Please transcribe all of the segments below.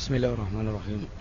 Bismillahirrahmanirrahim.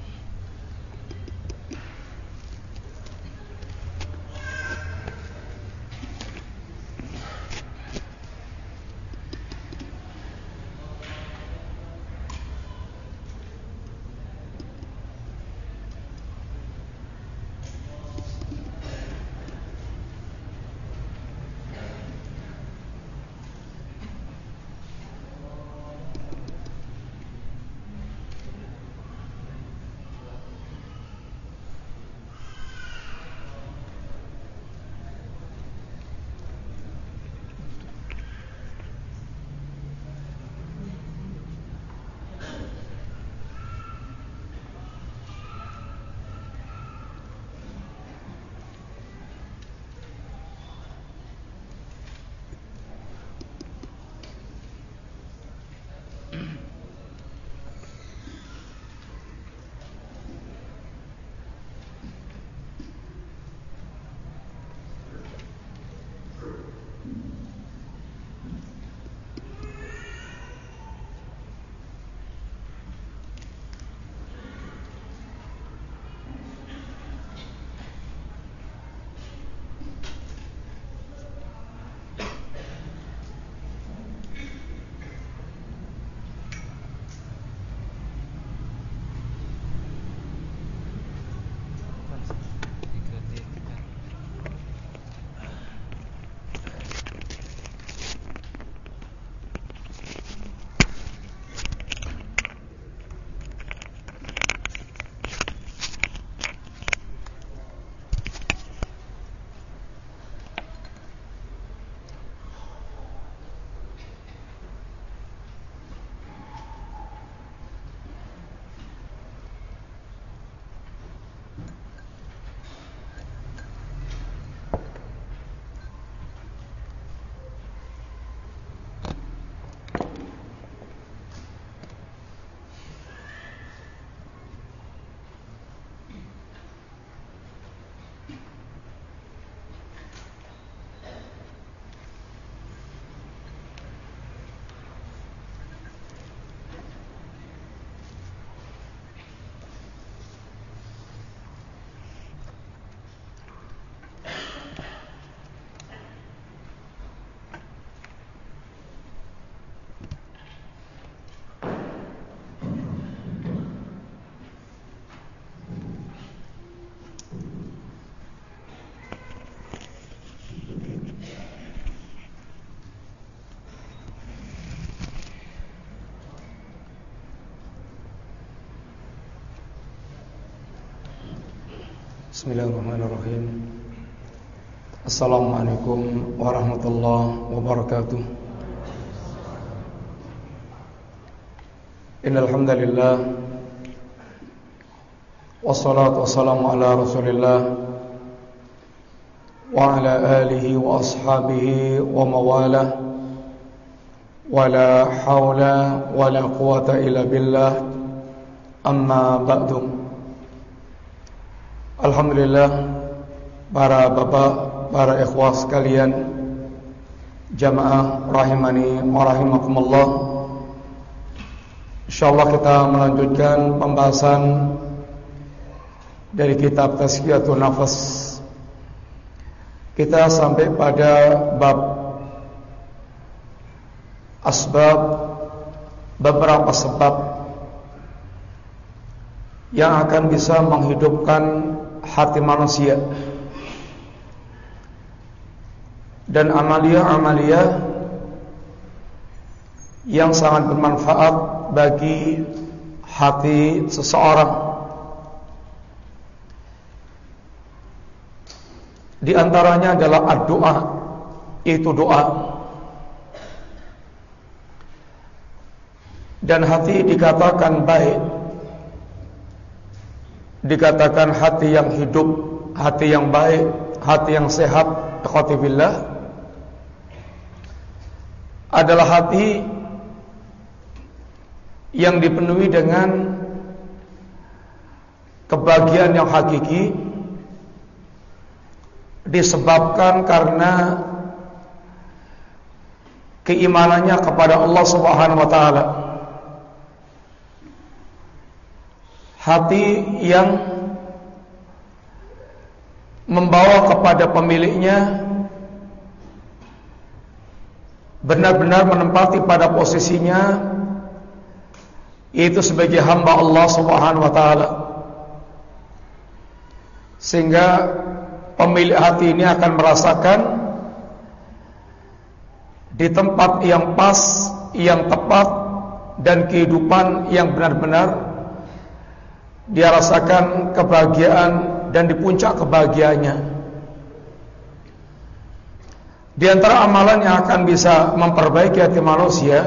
Bismillahirrahmanirrahim. Assalamualaikum warahmatullahi wabarakatuh. Innal hamdalillah wassalatu wassalamu ala Rasulillah wa ala alihi wa ashabihi wa mawalah wa la haula wa la quwata illa billah. Amma ba'du. Alhamdulillah, para bapak, para ikhwah sekalian, jamaah rahimani wa rahimakumullah. Insyaallah kita melanjutkan pembahasan dari kitab Tazkiyatun Nafas. Kita sampai pada bab asbab, beberapa sebab yang akan bisa menghidupkan hati manusia dan amalia-amalia yang sangat bermanfaat bagi hati seseorang. Di antaranya adalah doa, itu doa. Dan hati dikatakan baik, dikatakan hati yang hidup, hati yang baik, hati yang sehat, ikhwati billah, adalah hati yang dipenuhi dengan kebahagiaan yang hakiki, disebabkan karena keimanannya kepada Allah Subhanahu wa taala. hati yang membawa kepada pemiliknya benar-benar menempati pada posisinya, yaitu sebagai hamba Allah Subhanahu wa taala. Sehingga pemilik hati ini akan merasakan di tempat yang pas, yang tepat, dan kehidupan yang benar-benar dia rasakan kebahagiaan dan di puncak kebahagiaannya. Di antara amalan yang akan bisa memperbaiki hati manusia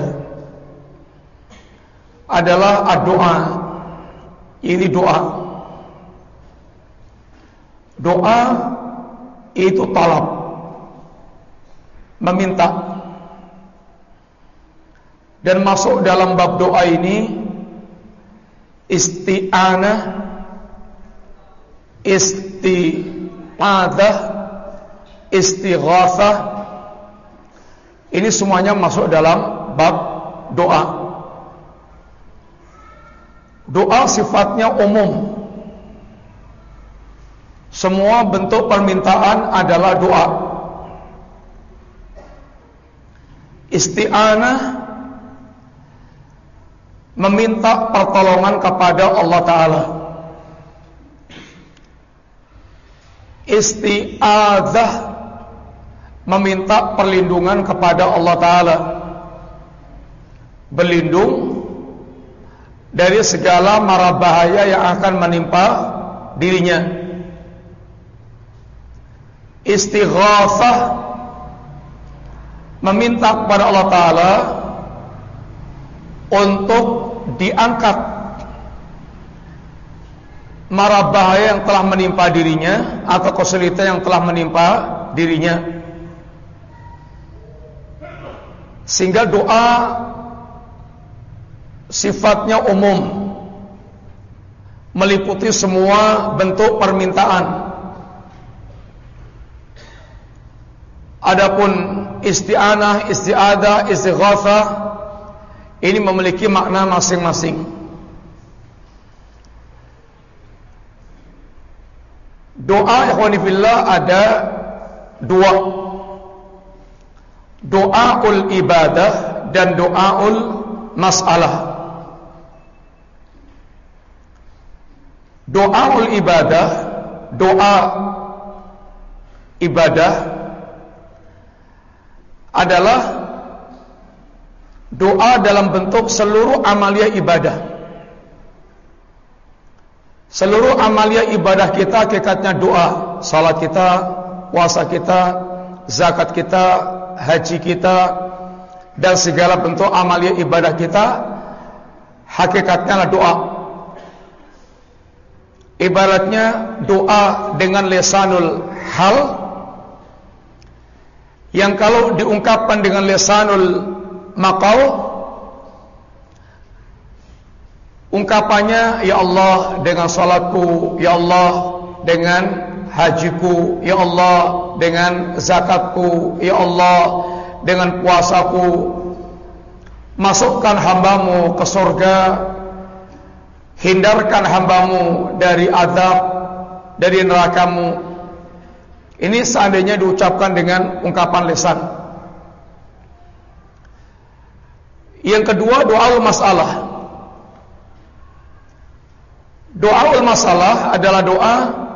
adalah doa. Ini doa. Doa itu talab, meminta. Dan masuk dalam bab doa ini isti'anah, isti'adah, istighatsah. Ini semuanya masuk dalam bab doa. Doa sifatnya umum. Semua bentuk permintaan adalah doa. Isti'anah, meminta pertolongan kepada Allah Ta'ala. Isti'adzah, meminta perlindungan kepada Allah Ta'ala, berlindung dari segala mara bahaya yang akan menimpa dirinya. Istighatsah, meminta kepada Allah Ta'ala untuk diangkat mara bahaya yang telah menimpa dirinya atau kesulitan yang telah menimpa dirinya. Sehingga doa sifatnya umum, meliputi semua bentuk permintaan. Adapun isti'anah, isti'adah, istighatsah ini memiliki makna masing-masing. Doa ikhwani fillah ada dua. Doaul ibadah dan doaul masalah. Doaul ibadah, doa ibadah adalah doa dalam bentuk seluruh amalia ibadah. Seluruh amalia ibadah kita hakikatnya doa. Salat kita, puasa kita, zakat kita, haji kita, dan segala bentuk amalia ibadah kita hakikatnya adalah doa. Ibaratnya doa dengan lisanul hal, yang kalau diungkapkan dengan lisanul maqal, ungkapannya, ya Allah dengan salatku, ya Allah dengan hajiku, ya Allah dengan zakatku, ya Allah dengan puasaku, masukkan hambamu ke surga, hindarkan hambamu dari azab, dari nerakamu. Ini seandainya diucapkan dengan ungkapan lisan. Yang kedua, doaul masalah. Doaul masalah adalah doa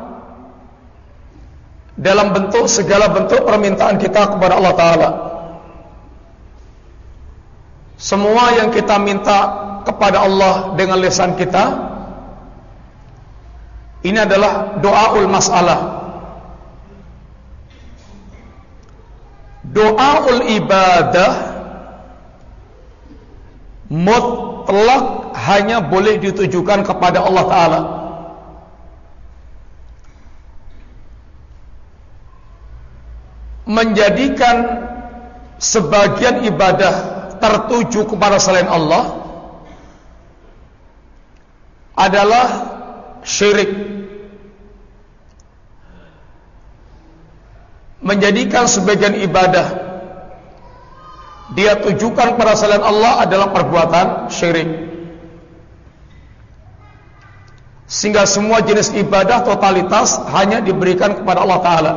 dalam bentuk segala bentuk permintaan kita kepada Allah Ta'ala. Semua yang kita minta kepada Allah dengan lisan kita, ini adalah doaul masalah. Doaul ibadah mutlak hanya boleh ditujukan kepada Allah Ta'ala. Menjadikan sebagian ibadah tertuju kepada selain Allah adalah syirik. Menjadikan sebagian ibadah dia tujukan pada selain Allah adalah perbuatan syirik. sehingga semua jenis ibadah totalitas hanya diberikan kepada Allah Ta'ala.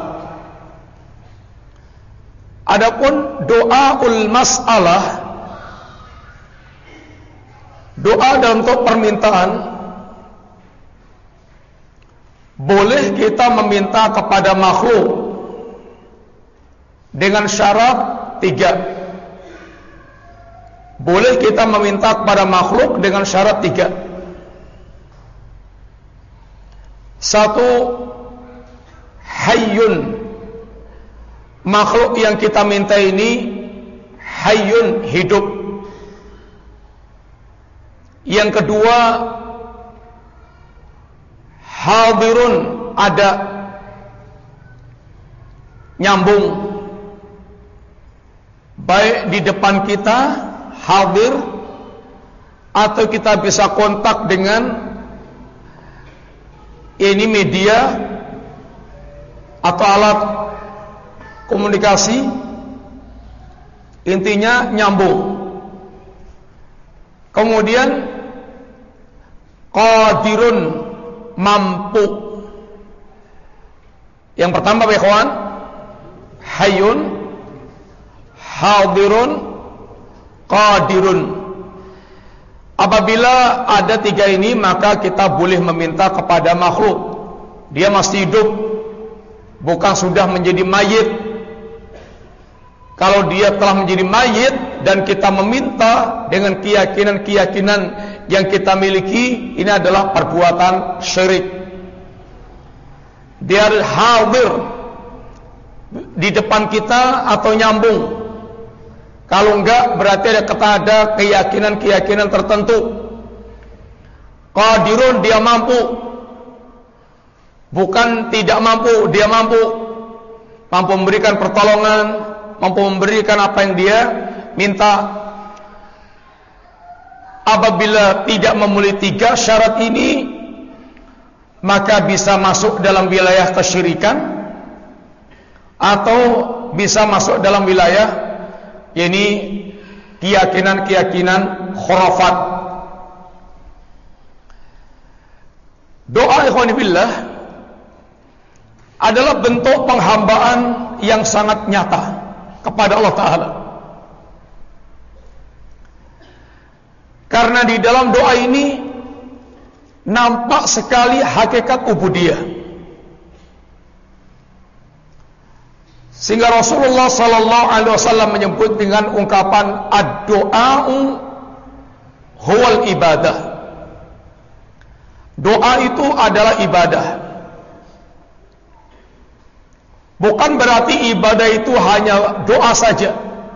Adapun doaul mas'alah, doa dalam bentuk permintaan, boleh kita meminta kepada makhluk dengan syarat 3. Boleh kita meminta kepada makhluk dengan syarat 3. 1. Hayyun, makhluk yang kita minta ini hayyun, hidup. Yang kedua, hadirun, ada, nyambung, baik di depan kita hadir, atau kita bisa kontak dengan ini media atau alat komunikasi, intinya nyambung. Kemudian qadirun, mampu. Yang pertama Pak ikhwan, hayyun, hadirun, qadirun. Apabila ada 3 ini, maka kita boleh meminta kepada makhluk. Dia masih hidup, bukan sudah menjadi mayit. Kalau dia telah menjadi mayit dan kita meminta dengan keyakinan-keyakinan yang kita miliki, ini adalah perbuatan syirik. Dia hadir di depan kita atau nyambung. Kalau enggak, berarti ada keyakinan-keyakinan tertentu. Qadirun, dia mampu. Bukan tidak mampu, dia mampu. Mampu memberikan pertolongan, mampu memberikan apa yang dia minta. Apabila tidak memenuhi 3 syarat ini, maka bisa masuk dalam wilayah kesyirikan, atau bisa masuk dalam wilayah ini keyakinan-keyakinan khurafat. Doa ikhwan fillah adalah bentuk penghambaan yang sangat nyata kepada Allah Ta'ala. Karena di dalam doa ini nampak sekali hakikat ubudiyah. Sehingga Rasulullah sallallahu alaihi wasallam menyebut dengan ungkapan ad-du'a'u huwal ibadah. Doa itu adalah ibadah. Bukan berarti ibadah itu hanya doa saja.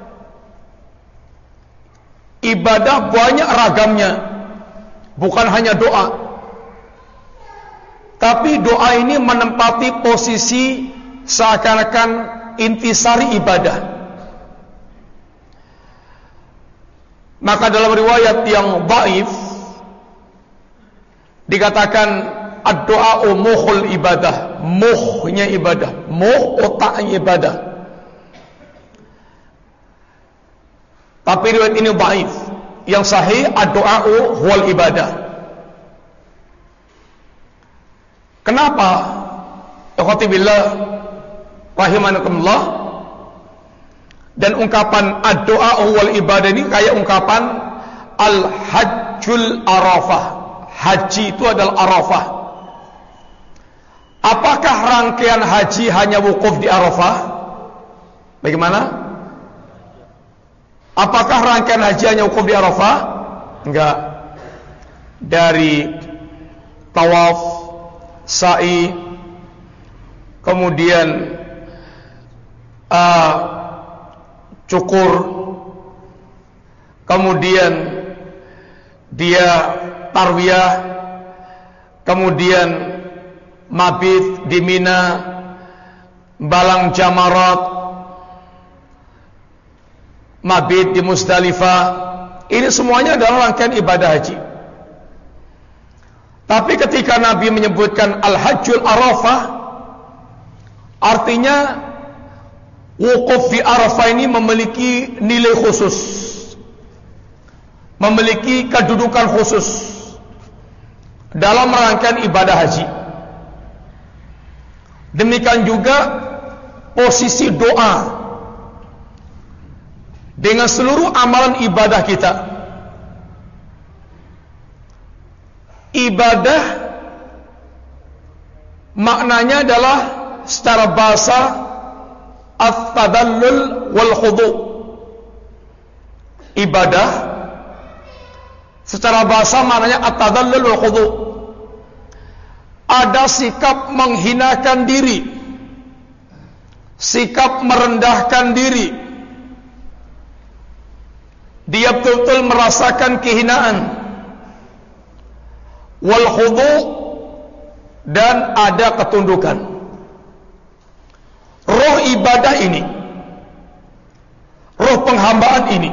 Ibadah banyak ragamnya, bukan hanya doa. Tapi doa ini menempati posisi seakan-akan intisari ibadah. Maka dalam riwayat yang dhaif dikatakan ad-du'a'u mukhul ibadah, muhnya ibadah, muh otaknya ibadah. Tapi riwayat ini dhaif. Yang sahih ad-du'a'u huwal ibadah. Kenapa? Ikhwati billah rahimanakumullah. Dan ungkapan ad-du'a wal ibadah ini kayak ungkapan al-hajjul arafah. Haji itu adalah arafah. Apakah rangkaian haji hanya wukuf di Arafah? Bagaimana? Apakah rangkaian haji hanya wukuf di Arafah? Enggak. Dari tawaf, sa'i, kemudian cukur, kemudian dia tarwiyah, kemudian mabit di Mina, balang jamarat, mabit di Muzdalifah. Ini semuanya adalah rangkaian ibadah haji. Tapi ketika Nabi menyebutkan al-hajjul arafah, artinya wukuf di Arafah ini memiliki nilai khusus, memiliki kedudukan khusus. dalam rangkaian ibadah haji. Demikian juga posisi doa dengan seluruh amalan ibadah kita. Ibadah maknanya adalah secara bahasa at-tadallul wal khudu'. Ibadah secara bahasa maknanya at-tadallul wal khudu'. Ada sikap menghinakan diri, sikap merendahkan diri. Dia betul-betul merasakan kehinaan. Wal khudu', dan ada ketundukan. Roh ibadah ini, roh penghambaan ini,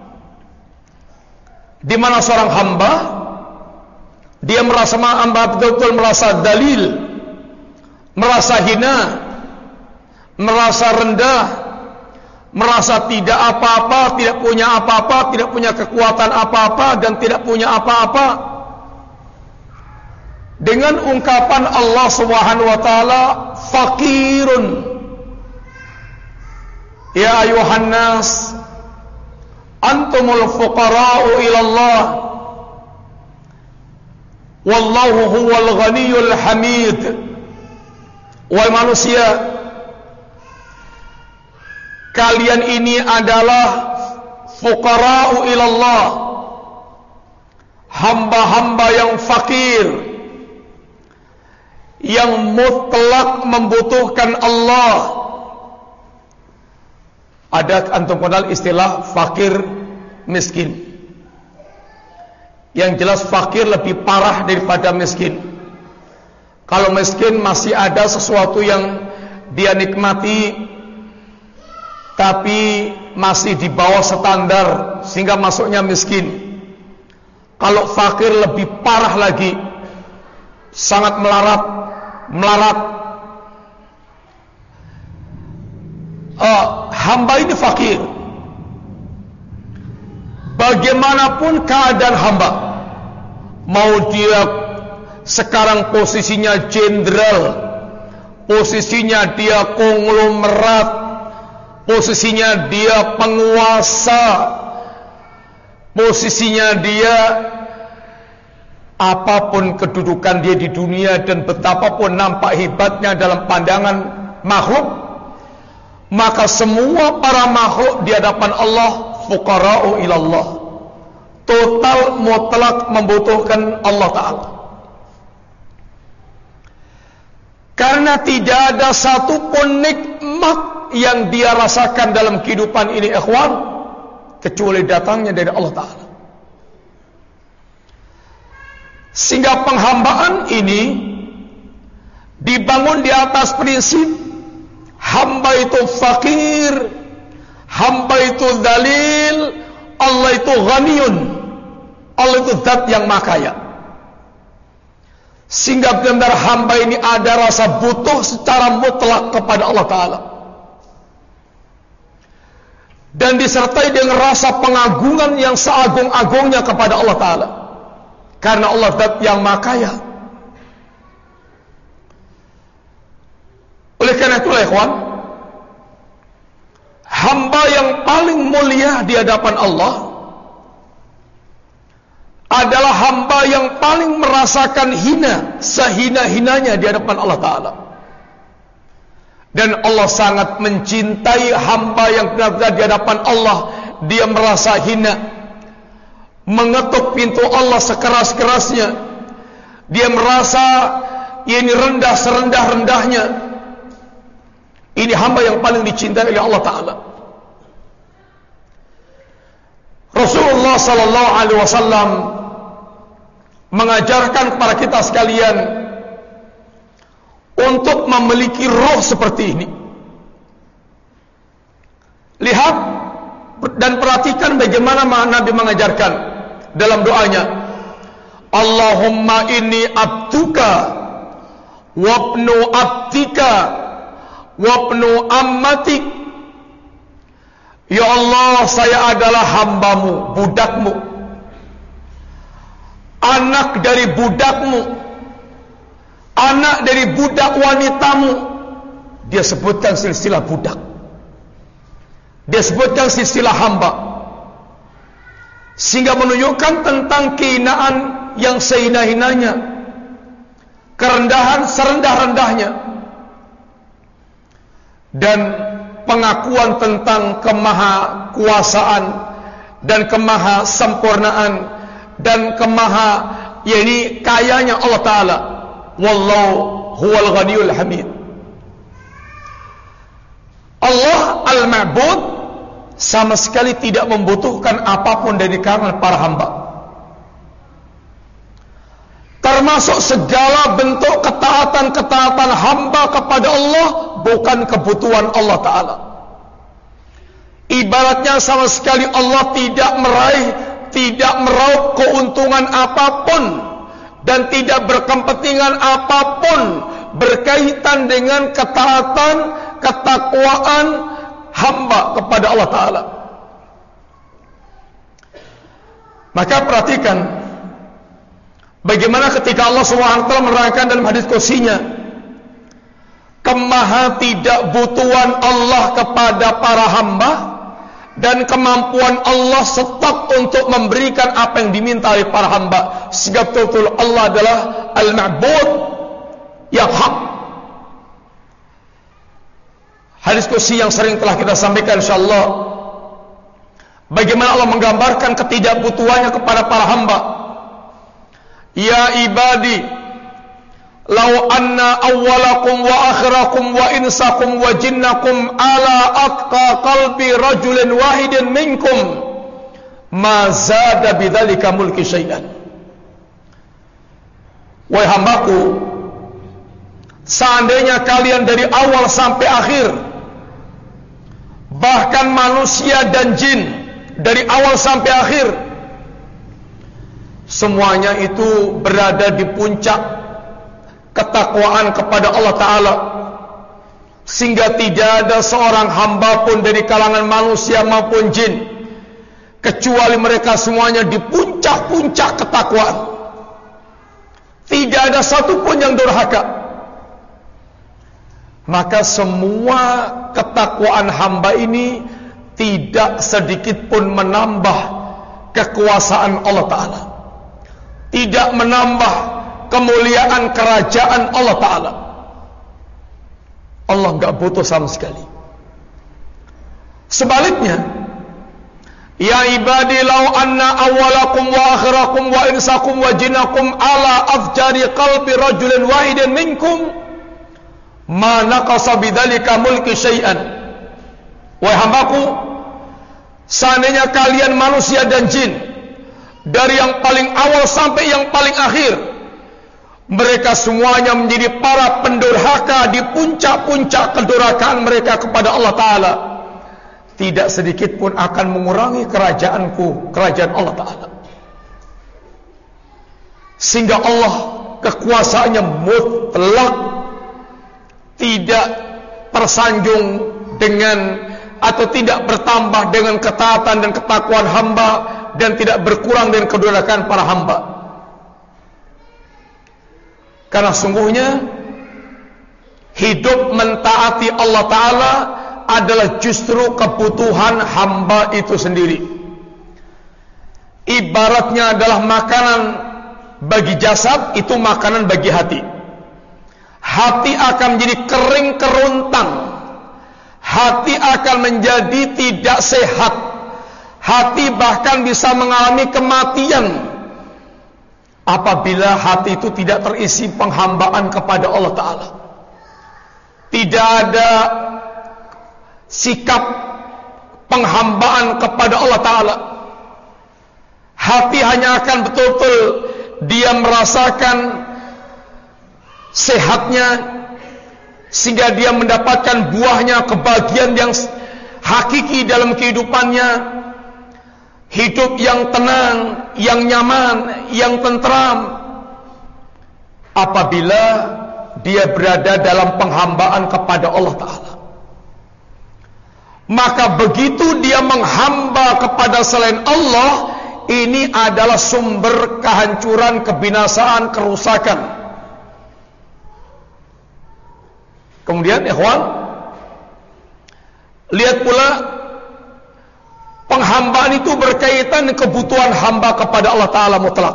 di mana seorang hamba dia merasa betul-betul merasa dalil, merasa hina, merasa rendah, merasa tidak apa-apa, tidak punya apa-apa, tidak punya kekuatan apa-apa, dan tidak punya apa-apa. Dengan ungkapan Allah Subhanahu wa taala, faqirun. Ya ayuhan nas, antumul fuqara'u ila Allah. Wallahu huwal ghaniyul hamid. Wahai manusia, kalian ini adalah fuqara'u ila Allah, hamba-hamba yang fakir, yang mutlak membutuhkan Allah. Ada antum kenal istilah fakir miskin? Yang jelas fakir lebih parah daripada miskin. Kalau miskin masih ada sesuatu yang dia nikmati, tapi masih di bawah standar sehingga masuknya miskin. Kalau fakir lebih parah lagi, sangat melarat. Hamba ini fakir. Bagaimanapun keadaan hamba, mau dia sekarang posisinya jenderal, posisinya dia konglomerat, posisinya dia penguasa, posisinya dia apapun kedudukan dia di dunia dan betapapun nampak hebatnya dalam pandangan makhluk, maka semua para makhluk di hadapan Allah fuqara'u ilallah, total mutlak membutuhkan Allah Ta'ala. Karena tidak ada satupun nikmat yang dia rasakan dalam kehidupan ini, ikhwan, kecuali datangnya dari Allah Ta'ala. Sehingga penghambaan ini dibangun di atas prinsip hamba itu fakir, hamba itu dalil, Allah itu ghaniyun, Allah itu zat yang makaya. Sehingga benar-benar hamba ini ada rasa butuh secara mutlak kepada Allah Ta'ala, dan disertai dengan rasa pengagungan yang seagung-agungnya kepada Allah Ta'ala, karena Allah zat yang makaya. Oleh karena itulah ikhwan, hamba yang paling mulia di hadapan Allah adalah hamba yang paling merasakan hina, sehina-hinanya di hadapan Allah Ta'ala. Dan Allah sangat mencintai hamba yang benar-benar di hadapan Allah dia merasa hina, mengetuk pintu Allah sekeras-kerasnya, dia merasa ini rendah serendah-rendahnya. Ini hamba yang paling dicintai oleh Allah Ta'ala. Rasulullah sallallahu alaihi wasallam mengajarkan kepada kita sekalian untuk memiliki roh seperti ini. Lihat dan perhatikan bagaimana Nabi mengajarkan dalam doanya, Allahumma inni abduka wabnu abdika wabnu ammatik. Ya Allah, saya adalah hambamu, budakmu. anak dari budakmu, anak dari budak wanitamu. Dia sebutkan silsilah budak, dia sebutkan silsilah hamba, sehingga menunjukkan tentang kehinaan yang sehina-hinanya, kerendahan serendah-rendahnya, dan pengakuan tentang kemahakuasaan dan kemahasempurnaan dan yakni kayanya Allah Ta'ala. Wallahu huwal ghaniyul hamid. Allah al-ma'bud sama sekali tidak membutuhkan apapun dari kalangan para hamba, termasuk segala bentuk ketaatan hamba kepada Allah bukan kebutuhan Allah Ta'ala. Ibaratnya sama sekali Allah tidak meraup keuntungan apapun dan tidak berkepentingan apapun berkaitan dengan ketakwaan hamba kepada Allah Ta'ala. Maka perhatikan bagaimana ketika Allah SWT menerangkan dalam hadis qudsinya, kemaha tidak butuhan Allah kepada para hamba dan kemampuan Allah tetap untuk memberikan apa yang diminta oleh para hamba, sehingga betul-betul Allah adalah al-ma'bud yang hak. Hadis qudsi yang sering telah kita sampaikan insyaallah, bagaimana Allah menggambarkan ketidakbutuhannya kepada para hamba. Ya ibadi, law anna awwalakum wa akhirakum wa insakum wa jinnakum ala atqa qalbi rajulin wahidin minkum ma zada bidzalika mulki syai'an. Wahai hambaku, seandainya kalian dari awal sampai akhir, bahkan manusia dan jin dari awal sampai akhir, semuanya itu berada di puncak ketakwaan kepada Allah Ta'ala, sehingga tidak ada seorang hamba pun dari kalangan manusia maupun jin kecuali mereka semuanya di puncak-puncak ketakwaan. Tidak ada satupun yang durhaka. Maka semua ketakwaan hamba ini tidak sedikit pun menambah kekuasaan Allah Ta'ala, tidak menambah kemuliaan kerajaan Allah Ta'ala. Allah enggak butuh sama sekali. Sebaliknya, ya ibadi law anna awwalakum wa akhirakum wa insakum wa jinnakum ala afjari qalbi rajulin wahidin minkum ma naqasa bidzalika mulki syai'an. Wahai hambaku, seandainya kalian manusia dan jin dari yang paling awal sampai yang paling akhir, mereka semuanya menjadi para pendurhaka di puncak-puncak kedurhakaan mereka kepada Allah Ta'ala, tidak sedikit pun akan mengurangi kerajaanku, kerajaan Allah Ta'ala. Sehingga Allah kekuasaannya mutlak, tidak tersanjung dengan atau tidak bertambah dengan ketaatan dan ketakwaan hamba, dan tidak berkurang dengan kedurhakaan para hamba. Karena sungguhnya hidup mentaati Allah Ta'ala adalah justru kebutuhan hamba itu sendiri. Ibaratnya adalah makanan bagi jasad, itu makanan bagi hati. Hati akan menjadi kering keruntang, hati akan menjadi tidak sehat, hati bahkan bisa mengalami kematian apabila hati itu tidak terisi penghambaan kepada Allah Ta'ala. Tidak ada sikap penghambaan kepada Allah Ta'ala. Hati hanya akan betul-betul dia merasakan sehatnya, sehingga dia mendapatkan buahnya, kebahagiaan yang hakiki dalam kehidupannya. Hidup yang tenang, yang nyaman, yang tentram, apabila dia berada dalam penghambaan kepada Allah Ta'ala. Maka begitu dia menghamba kepada selain Allah, ini adalah sumber kehancuran, kebinasaan, kerusakan. Kemudian ikhwan, lihat pula penghambaan itu berkaitan dengan kebutuhan hamba kepada Allah Ta'ala mutlak.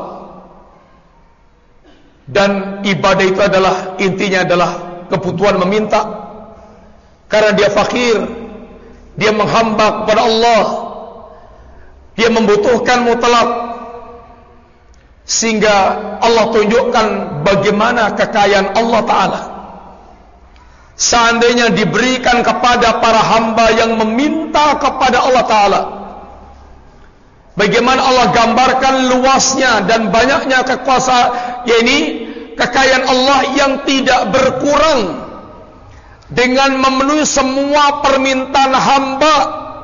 Dan ibadah itu adalah, intinya adalah kebutuhan meminta. Karena dia fakir, dia menghamba kepada Allah, dia membutuhkan mutlak. Sehingga Allah tunjukkan bagaimana kekayaan Allah Ta'ala. Seandainya diberikan kepada para hamba yang meminta kepada Allah Ta'ala, bagaimana Allah gambarkan luasnya dan banyaknya kekuasaan, yakni kekayaan Allah yang tidak berkurang dengan memenuhi semua permintaan hamba.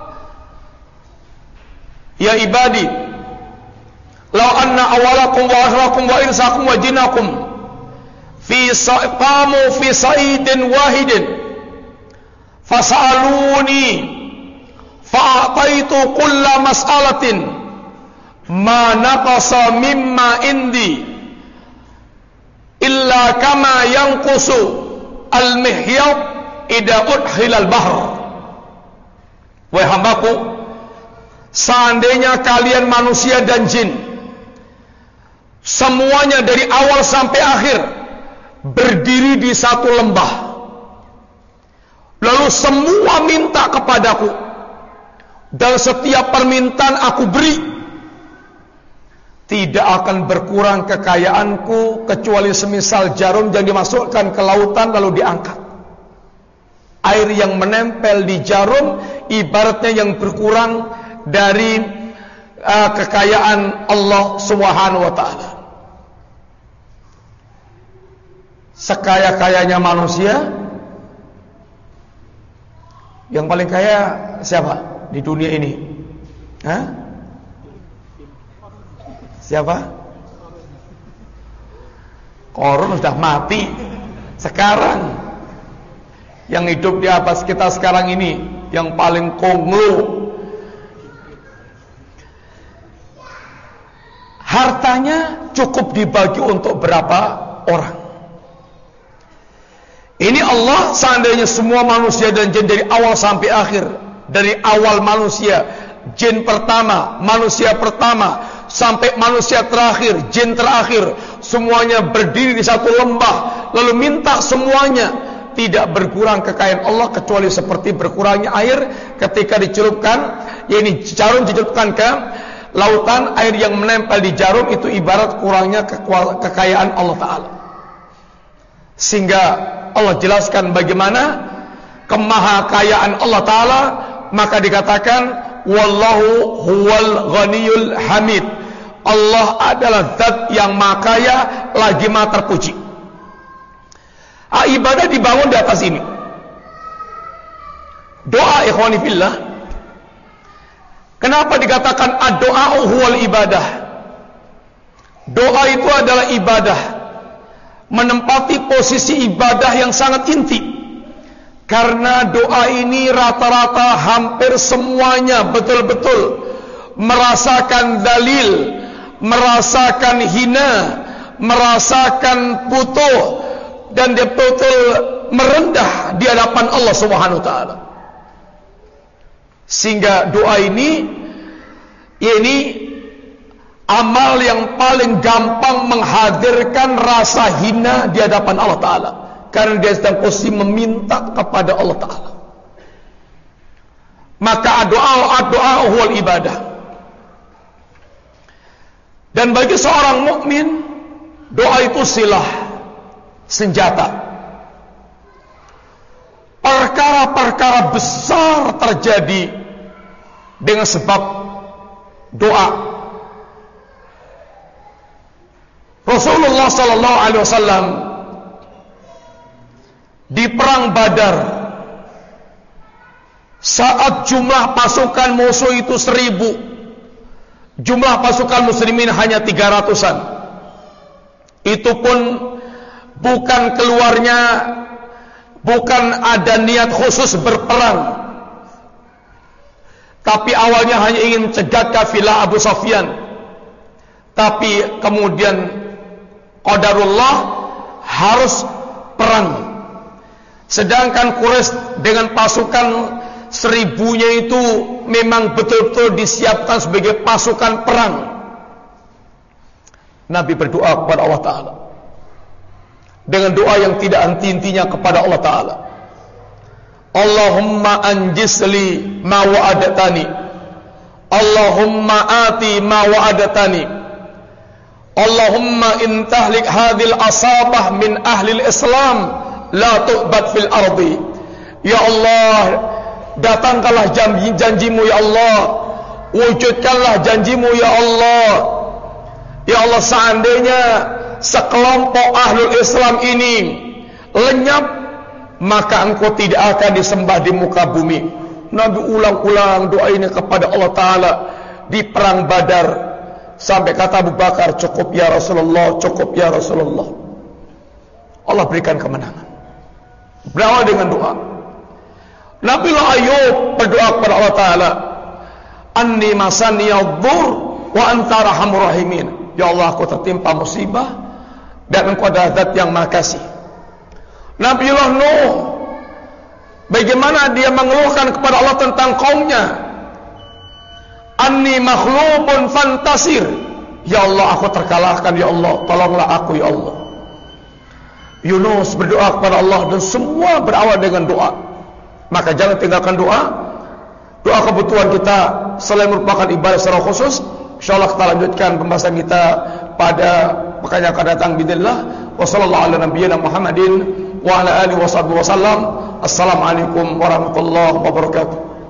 Ya ibadi, law anna awalakum wa akhirakum wa insakum wa jinakum qamu fi sa'idin wahidin fas'aluni fa'ataitu kulla mas'alatin ma naqasa mimma indi illa kama yanqusu al-mihyab idza udkhila al-bahr. Wahai hambaku, seandainya kalian manusia dan jin semuanya dari awal sampai akhir berdiri di satu lembah, lalu semua minta kepadaku, dan setiap permintaan aku beri, tidak akan berkurang kekayaanku kecuali semisal jarum yang dimasukkan ke lautan lalu diangkat. Air yang menempel di jarum ibaratnya yang berkurang dari kekayaan Allah Subhanahu wa ta'ala. Sekaya-kayanya manusia, yang paling kaya siapa di dunia ini? Hah? Siapa? Korun sudah mati. Sekarang yang hidup di atas kita sekarang ini yang paling konglo, hartanya cukup dibagi untuk berapa orang. Ini Allah, seandainya semua manusia dan jin dari awal sampai akhir, dari awal manusia, jin pertama, manusia pertama, sampai manusia terakhir, jin terakhir, semuanya berdiri di satu lembah, lalu minta semuanya, tidak berkurang kekayaan Allah kecuali seperti berkurangnya air ketika dicelupkan, yakni jarum dicelupkan ke lautan, air yang menempel di jarum itu ibarat kurangnya kekayaan Allah Ta'ala. Sehingga Allah jelaskan bagaimana kemahakayaan Allah Ta'ala, maka dikatakan wallahu huwal ghaniyul hamid. Allah adalah zat yang maha kaya lagi maha terpuji. Ibadah dibangun di atas ini. Doa ikhwani fillah, kenapa dikatakan ad-doa huwal ibadah? Doa itu adalah ibadah, menempati posisi ibadah yang sangat inti. Karena doa ini rata-rata hampir semuanya betul-betul merasakan dalil, merasakan hina, merasakan butuh, dan dia betul merendah di hadapan Allah Subhanahu wa taala. Sehingga doa ini amal yang paling gampang menghadirkan rasa hina di hadapan Allah Ta'ala, karena dia sedang posisi meminta kepada Allah Ta'ala. Maka doa huwal ibadah. Dan bagi seorang mukmin, doa itu silah, senjata. Perkara-perkara besar terjadi dengan sebab doa. Rasulullah sallallahu alaihi wasallam di perang Badar, saat jumlah pasukan musuh itu 1000, jumlah pasukan muslimin hanya 300-an. Itu pun bukan keluarnya, bukan ada niat khusus berperang, tapi awalnya hanya ingin cegat kafilah Abu Sufyan tapi kemudian qadarullah harus perang. Sedangkan Quraisy dengan pasukan 1000-nya itu memang betul-betul disiapkan sebagai pasukan perang. Nabi berdoa kepada Allah Ta'ala dengan doa yang tidak henti-hentinya kepada Allah Ta'ala. Allahumma anjisli ma wa'adatani, Allahumma ati ma wa'adatani, Allahumma in tahlik hadhil asabah min ahli islam la tu'bad fil ardi. Ya Allah, datangkanlah janjimu ya Allah, wujudkanlah janjimu ya Allah. Ya Allah, seandainya sekelompok ahlul Islam ini lenyap, maka engkau tidak akan disembah di muka bumi. Nabi ulang-ulang doa ini kepada Allah Ta'ala di perang Badar, sampai kata Abu Bakar, cukup ya Rasulullah, cukup ya Rasulullah. Allah berikan kemenangan. Berawal dengan doa. Nabi Ayub berdoa kepada Allah Ta'ala, anni masaniyadh-dhur wa anta arhamur rahimin. Ya Allah, aku tertimpa musibah dan engkau adalah zat yang maha kasih. Nabiullah Nuh, bagaimana dia mengeluhkan kepada Allah tentang kaumnya, anni makhlubun fantasir. Ya Allah, aku terkalahkan ya Allah, tolonglah aku ya Allah. Yunus berdoa kepada Allah, dan semua berawal dengan doa. Maka jangan tinggalkan doa. Doa kebutuhan kita selain merupakan ibadah secara khusus. InsyaAllah kita lanjutkan pembahasan kita pada pekan yang akan datang bismillah. Wassalamualaikum warahmatullahi wabarakatuh. Assalamualaikum warahmatullahi wabarakatuh.